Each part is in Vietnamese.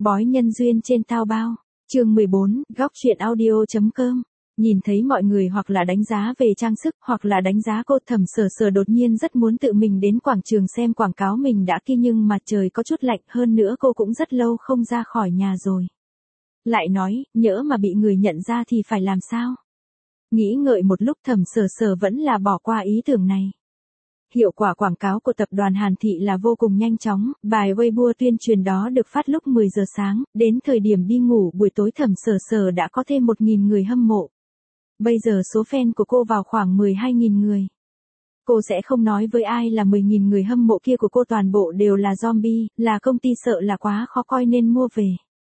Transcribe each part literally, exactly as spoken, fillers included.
Bói nhân duyên trên Taobao. Chương mười bốn, góc truyện audio.com. Nhìn thấy mọi người hoặc là đánh giá về trang sức hoặc là đánh giá cô, Thẩm Sở Sở đột nhiên rất muốn tự mình đến quảng trường xem quảng cáo mình đã kia, nhưng mà trời có chút lạnh, hơn nữa cô cũng rất lâu không ra khỏi nhà rồi. Lại nói, nhỡ mà bị người nhận ra thì phải làm sao? Nghĩ ngợi một lúc, Thẩm Sở Sở vẫn là bỏ qua ý tưởng này. Hiệu quả quảng cáo của tập đoàn Hàn Thị là vô cùng nhanh chóng, bài Weibo tuyên truyền đó được phát lúc mười giờ sáng, đến thời điểm đi ngủ buổi tối Thẩm Sở Sở đã có thêm một nghìn người hâm mộ. Bây giờ số fan của cô vào khoảng mười hai nghìn người. Cô sẽ không nói với ai là mười nghìn người hâm mộ kia của cô toàn bộ đều là zombie, là công ty sợ là quá khó coi nên mua về.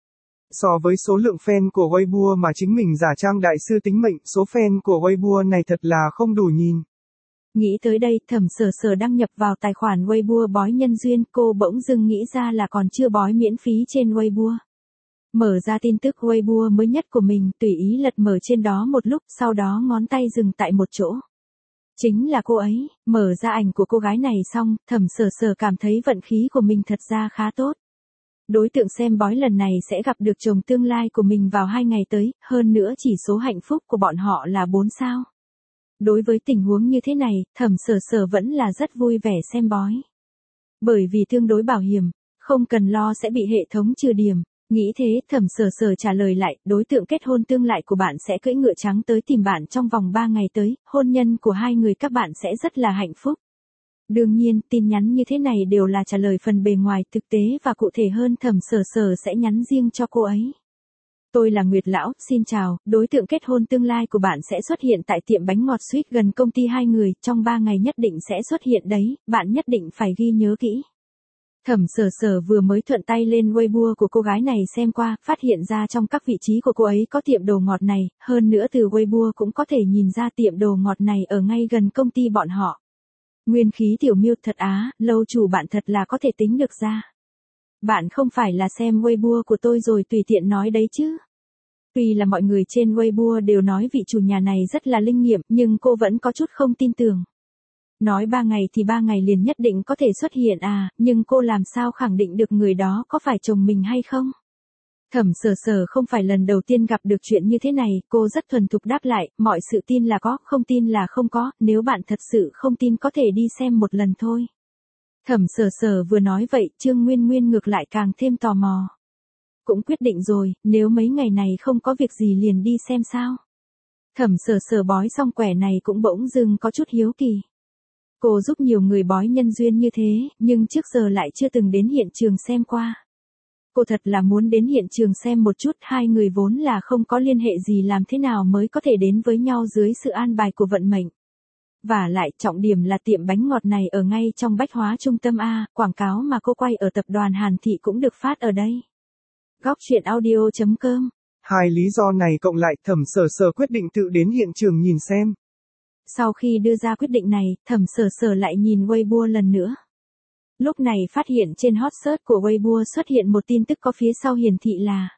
So với số lượng fan của Weibo mà chính mình giả trang đại sư tính mệnh, số fan của Weibo này thật là không đủ nhìn. Nghĩ tới đây, Thẩm Sở Sở đăng nhập vào tài khoản Weibo bói nhân duyên, cô bỗng dưng nghĩ ra là còn chưa bói miễn phí trên Weibo. Mở ra tin tức Weibo mới nhất của mình, tùy ý lật mở trên đó một lúc, sau đó ngón tay dừng tại một chỗ. Chính là cô ấy. Mở ra ảnh của cô gái này xong, Thẩm Sở Sở cảm thấy vận khí của mình thật ra khá tốt. Đối tượng xem bói lần này sẽ gặp được chồng tương lai của mình vào hai ngày tới, hơn nữa chỉ số hạnh phúc của bọn họ là bốn sao. Đối với tình huống như thế này, Thẩm Sở Sở vẫn là rất vui vẻ xem bói. Bởi vì tương đối bảo hiểm, không cần lo sẽ bị hệ thống trừ điểm. Nghĩ thế, Thẩm Sở Sở trả lời lại, đối tượng kết hôn tương lai của bạn sẽ cưỡi ngựa trắng tới tìm bạn trong vòng ba ngày tới, hôn nhân của hai người các bạn sẽ rất là hạnh phúc. Đương nhiên, tin nhắn như thế này đều là trả lời phần bề ngoài, thực tế và cụ thể hơn Thẩm Sở Sở sẽ nhắn riêng cho cô ấy. Tôi là Nguyệt Lão, xin chào, đối tượng kết hôn tương lai của bạn sẽ xuất hiện tại tiệm bánh ngọt Sweet gần công ty hai người, trong ba ngày nhất định sẽ xuất hiện đấy, bạn nhất định phải ghi nhớ kỹ. Thẩm Sở Sở vừa mới thuận tay lên Weibo của cô gái này xem qua, phát hiện ra trong các vị trí của cô ấy có tiệm đồ ngọt này, hơn nữa từ Weibo cũng có thể nhìn ra tiệm đồ ngọt này ở ngay gần công ty bọn họ. Nguyên khí tiểu miêu thật á, lâu chủ bạn thật là có thể tính được ra. Bạn không phải là xem Weibo của tôi rồi tùy tiện nói đấy chứ. Tuy là mọi người trên Weibo đều nói vị chủ nhà này rất là linh nghiệm, nhưng cô vẫn có chút không tin tưởng. Nói ba ngày thì ba ngày liền nhất định có thể xuất hiện à, nhưng cô làm sao khẳng định được người đó có phải chồng mình hay không? Thẩm Sở Sở không phải lần đầu tiên gặp được chuyện như thế này, cô rất thuần thục đáp lại, mọi sự tin là có, không tin là không có, nếu bạn thật sự không tin có thể đi xem một lần thôi. Thẩm Sở Sở vừa nói vậy, Trương Nguyên Nguyên ngược lại càng thêm tò mò. Cũng quyết định rồi, nếu mấy ngày này không có việc gì liền đi xem sao. Thẩm Sở Sở bói xong quẻ này cũng bỗng dưng có chút hiếu kỳ. Cô giúp nhiều người bói nhân duyên như thế, nhưng trước giờ lại chưa từng đến hiện trường xem qua. Cô thật là muốn đến hiện trường xem một chút, hai người vốn là không có liên hệ gì, làm thế nào mới có thể đến với nhau dưới sự an bài của vận mệnh. Và lại, trọng điểm là tiệm bánh ngọt này ở ngay trong bách hóa trung tâm A, quảng cáo mà cô quay ở tập đoàn Hàn Thị cũng được phát ở đây. Góc truyện audio.com. Hai lý do này cộng lại, Thẩm Sở Sở quyết định tự đến hiện trường nhìn xem. Sau khi đưa ra quyết định này, Thẩm Sở Sở lại nhìn Weibo lần nữa. Lúc này phát hiện trên hot search của Weibo xuất hiện một tin tức có phía sau hiển thị là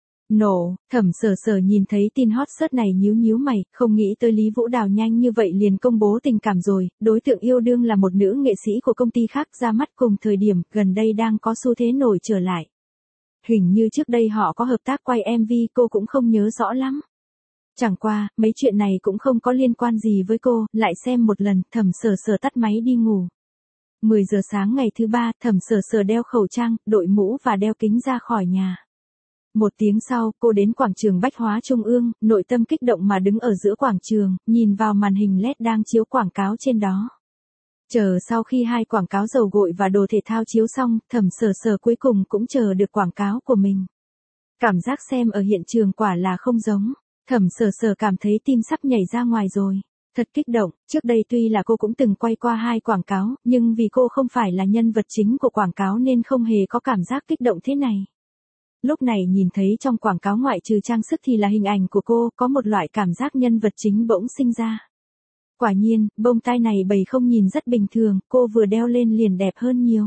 nổ. Thẩm Sở Sở nhìn thấy tin hot search này nhíu nhíu mày, không nghĩ tới Lý Vũ Đào nhanh như vậy liền công bố tình cảm rồi, đối tượng yêu đương là một nữ nghệ sĩ của công ty khác ra mắt cùng thời điểm, gần đây đang có xu thế nổi trở lại. Hình như trước đây họ có hợp tác quay em vê, cô cũng không nhớ rõ lắm. Chẳng qua, mấy chuyện này cũng không có liên quan gì với cô, lại xem một lần, Thẩm Sở Sở tắt máy đi ngủ. mười giờ sáng ngày thứ ba, Thẩm Sở Sở đeo khẩu trang, đội mũ và đeo kính ra khỏi nhà. Một tiếng sau, cô đến quảng trường Bách Hóa Trung ương, nội tâm kích động mà đứng ở giữa quảng trường, nhìn vào màn hình led đang chiếu quảng cáo trên đó. Chờ sau khi hai quảng cáo dầu gội và đồ thể thao chiếu xong, Thẩm Sở Sở cuối cùng cũng chờ được quảng cáo của mình. Cảm giác xem ở hiện trường quả là không giống. Thẩm Sở Sở cảm thấy tim sắp nhảy ra ngoài rồi. Thật kích động, trước đây tuy là cô cũng từng quay qua hai quảng cáo, nhưng vì cô không phải là nhân vật chính của quảng cáo nên không hề có cảm giác kích động thế này. Lúc này nhìn thấy trong quảng cáo ngoại trừ trang sức thì là hình ảnh của cô, có một loại cảm giác nhân vật chính bỗng sinh ra. Quả nhiên, bông tai này bầy không nhìn rất bình thường, cô vừa đeo lên liền đẹp hơn nhiều.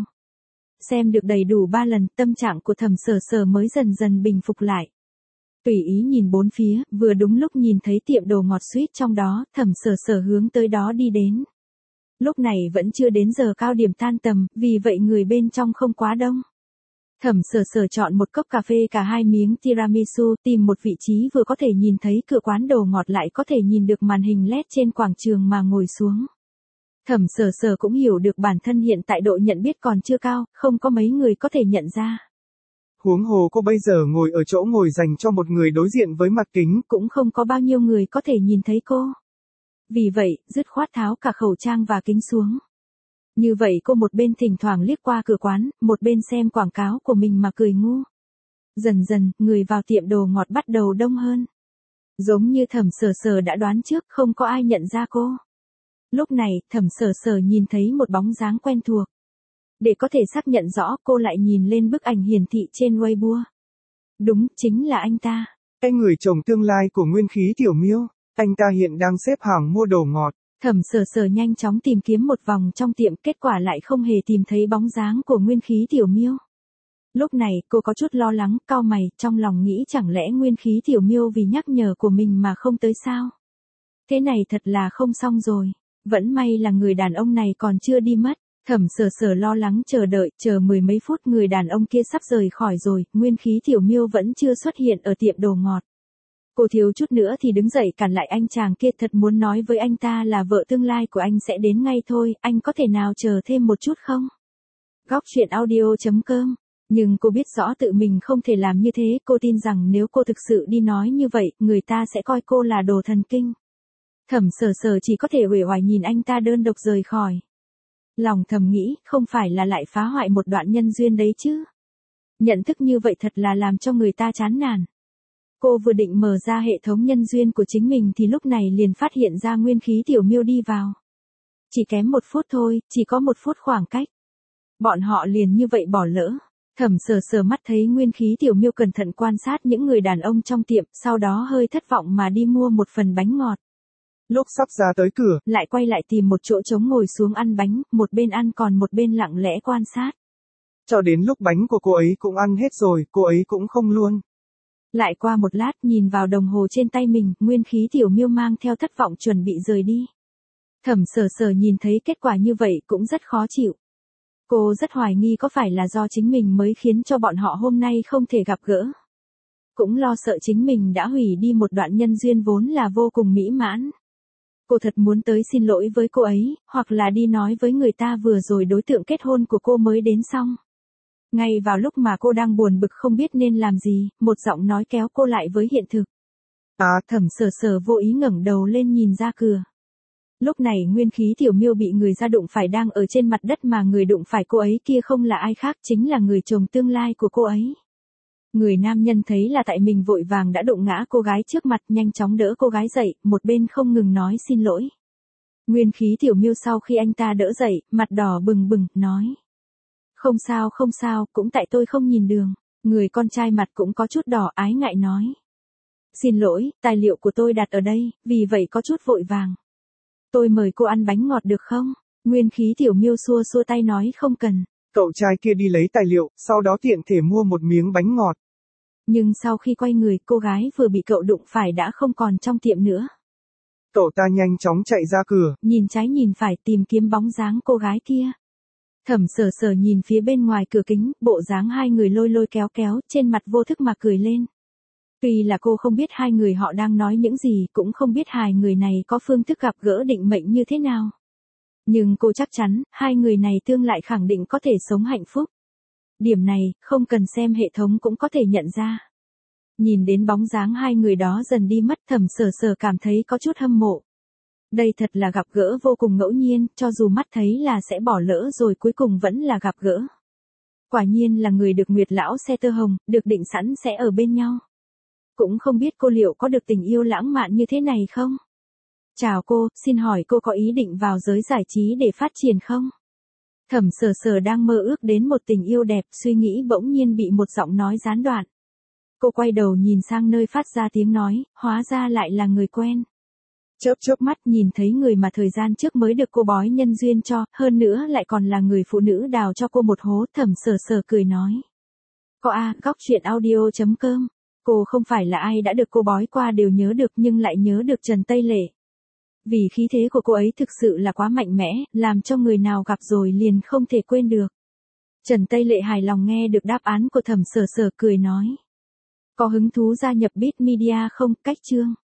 Xem được đầy đủ ba lần, tâm trạng của Thẩm Sở Sở mới dần dần bình phục lại. Tùy ý nhìn bốn phía, vừa đúng lúc nhìn thấy tiệm đồ ngọt Sweet trong đó, Thẩm Sở Sở hướng tới đó đi đến. Lúc này vẫn chưa đến giờ cao điểm tan tầm, vì vậy người bên trong không quá đông. Thẩm Sở Sở chọn một cốc cà phê cả hai miếng tiramisu, tìm một vị trí vừa có thể nhìn thấy cửa quán đồ ngọt lại có thể nhìn được màn hình led trên quảng trường mà ngồi xuống. Thẩm Sở Sở cũng hiểu được bản thân hiện tại độ nhận biết còn chưa cao, không có mấy người có thể nhận ra. Huống hồ cô bây giờ ngồi ở chỗ ngồi dành cho một người đối diện với mặt kính, cũng không có bao nhiêu người có thể nhìn thấy cô. Vì vậy, dứt khoát tháo cả khẩu trang và kính xuống. Như vậy cô một bên thỉnh thoảng liếc qua cửa quán, một bên xem quảng cáo của mình mà cười ngu. Dần dần, người vào tiệm đồ ngọt bắt đầu đông hơn. Giống như Thẩm Sở Sở đã đoán trước, không có ai nhận ra cô. Lúc này, Thẩm Sở Sở nhìn thấy một bóng dáng quen thuộc. Để có thể xác nhận rõ, cô lại nhìn lên bức ảnh hiển thị trên Weibo. Đúng, chính là anh ta. Cái người chồng tương lai của Nguyên Khí Tiểu Miêu, anh ta hiện đang xếp hàng mua đồ ngọt. Thẩm Sở Sở nhanh chóng tìm kiếm một vòng trong tiệm, kết quả lại không hề tìm thấy bóng dáng của Nguyên Khí Tiểu Miêu. Lúc này, cô có chút lo lắng, cau mày, trong lòng nghĩ chẳng lẽ Nguyên Khí Tiểu Miêu vì nhắc nhở của mình mà không tới sao? Thế này thật là không xong rồi. Vẫn may là người đàn ông này còn chưa đi mất. Thẩm Sở Sở lo lắng chờ đợi, chờ mười mấy phút người đàn ông kia sắp rời khỏi rồi, Nguyên Khí Tiểu Miêu vẫn chưa xuất hiện ở tiệm đồ ngọt. Cô thiếu chút nữa thì đứng dậy cản lại anh chàng kia, thật muốn nói với anh ta là vợ tương lai của anh sẽ đến ngay thôi, anh có thể nào chờ thêm một chút không? Góc truyện audio chấm com. Nhưng cô biết rõ tự mình không thể làm như thế, cô tin rằng nếu cô thực sự đi nói như vậy, người ta sẽ coi cô là đồ thần kinh. Thẩm Sở Sở chỉ có thể uể oải nhìn anh ta đơn độc rời khỏi. Lòng thầm nghĩ, không phải là lại phá hoại một đoạn nhân duyên đấy chứ. Nhận thức như vậy thật là làm cho người ta chán nản. Cô vừa định mở ra hệ thống nhân duyên của chính mình thì lúc này liền phát hiện ra Nguyên Khí Tiểu Miêu đi vào. Chỉ kém một phút thôi, chỉ có một phút khoảng cách. Bọn họ liền như vậy bỏ lỡ. Thẩm Sở Sở mắt thấy Nguyên Khí Tiểu Miêu cẩn thận quan sát những người đàn ông trong tiệm, sau đó hơi thất vọng mà đi mua một phần bánh ngọt. Lúc sắp ra tới cửa, lại quay lại tìm một chỗ trống ngồi xuống ăn bánh, một bên ăn còn một bên lặng lẽ quan sát. Cho đến lúc bánh của cô ấy cũng ăn hết rồi, cô ấy cũng không luôn. Lại qua một lát nhìn vào đồng hồ trên tay mình, Nguyên Khí Tiểu Miêu mang theo thất vọng chuẩn bị rời đi. Thẩm Sở Sở nhìn thấy kết quả như vậy cũng rất khó chịu. Cô rất hoài nghi có phải là do chính mình mới khiến cho bọn họ hôm nay không thể gặp gỡ. Cũng lo sợ chính mình đã hủy đi một đoạn nhân duyên vốn là vô cùng mỹ mãn. Cô thật muốn tới xin lỗi với cô ấy, hoặc là đi nói với người ta vừa rồi đối tượng kết hôn của cô mới đến xong. Ngay vào lúc mà cô đang buồn bực không biết nên làm gì, một giọng nói kéo cô lại với hiện thực. À, Thẩm Sở Sở vô ý ngẩng đầu lên nhìn ra cửa. Lúc này Nguyên Khí Tiểu Miêu bị người ra đụng phải đang ở trên mặt đất, mà người đụng phải cô ấy kia không là ai khác, chính là người chồng tương lai của cô ấy. Người nam nhân thấy là tại mình vội vàng đã đụng ngã cô gái trước mặt, nhanh chóng đỡ cô gái dậy, một bên không ngừng nói xin lỗi. Nguyên Khí Tiểu Miêu sau khi anh ta đỡ dậy, mặt đỏ bừng bừng, nói. Không sao không sao, cũng tại tôi không nhìn đường. Người con trai mặt cũng có chút đỏ, ái ngại nói. Xin lỗi, tài liệu của tôi đặt ở đây, vì vậy có chút vội vàng. Tôi mời cô ăn bánh ngọt được không? Nguyên Khí Tiểu Miêu xua xua tay nói không cần. Cậu trai kia đi lấy tài liệu, sau đó tiện thể mua một miếng bánh ngọt. Nhưng sau khi quay người, cô gái vừa bị cậu đụng phải đã không còn trong tiệm nữa. Cậu ta nhanh chóng chạy ra cửa, nhìn trái nhìn phải tìm kiếm bóng dáng cô gái kia. Thẩm Sở Sở nhìn phía bên ngoài cửa kính, bộ dáng hai người lôi lôi kéo kéo, trên mặt vô thức mà cười lên. Tuy là cô không biết hai người họ đang nói những gì, cũng không biết hai người này có phương thức gặp gỡ định mệnh như thế nào. Nhưng cô chắc chắn, hai người này tương lại khẳng định có thể sống hạnh phúc. Điểm này, không cần xem hệ thống cũng có thể nhận ra. Nhìn đến bóng dáng hai người đó dần đi mất, Thẩm Sở Sở cảm thấy có chút hâm mộ. Đây thật là gặp gỡ vô cùng ngẫu nhiên, cho dù mắt thấy là sẽ bỏ lỡ rồi cuối cùng vẫn là gặp gỡ. Quả nhiên là người được Nguyệt Lão xe tơ hồng, được định sẵn sẽ ở bên nhau. Cũng không biết cô liệu có được tình yêu lãng mạn như thế này không? Chào cô, xin hỏi cô có ý định vào giới giải trí để phát triển không? Thẩm Sở Sở đang mơ ước đến một tình yêu đẹp, suy nghĩ bỗng nhiên bị một giọng nói gián đoạn. Cô quay đầu nhìn sang nơi phát ra tiếng nói, hóa ra lại là người quen. Chớp chớp mắt nhìn thấy người mà thời gian trước mới được cô bói nhân duyên cho, hơn nữa lại còn là người phụ nữ đào cho cô một hố. Thẩm Sở Sở cười nói. Có a, góc truyện audio chấm com. Cô không phải là ai đã được cô bói qua đều nhớ được, nhưng lại nhớ được Trần Tây Lệ. Vì khí thế của cô ấy thực sự là quá mạnh mẽ, làm cho người nào gặp rồi liền không thể quên được. Trần Tây Lệ hài lòng nghe được đáp án của Thẩm Sở Sở cười nói. Có hứng thú gia nhập Beat Media không? Cách chương.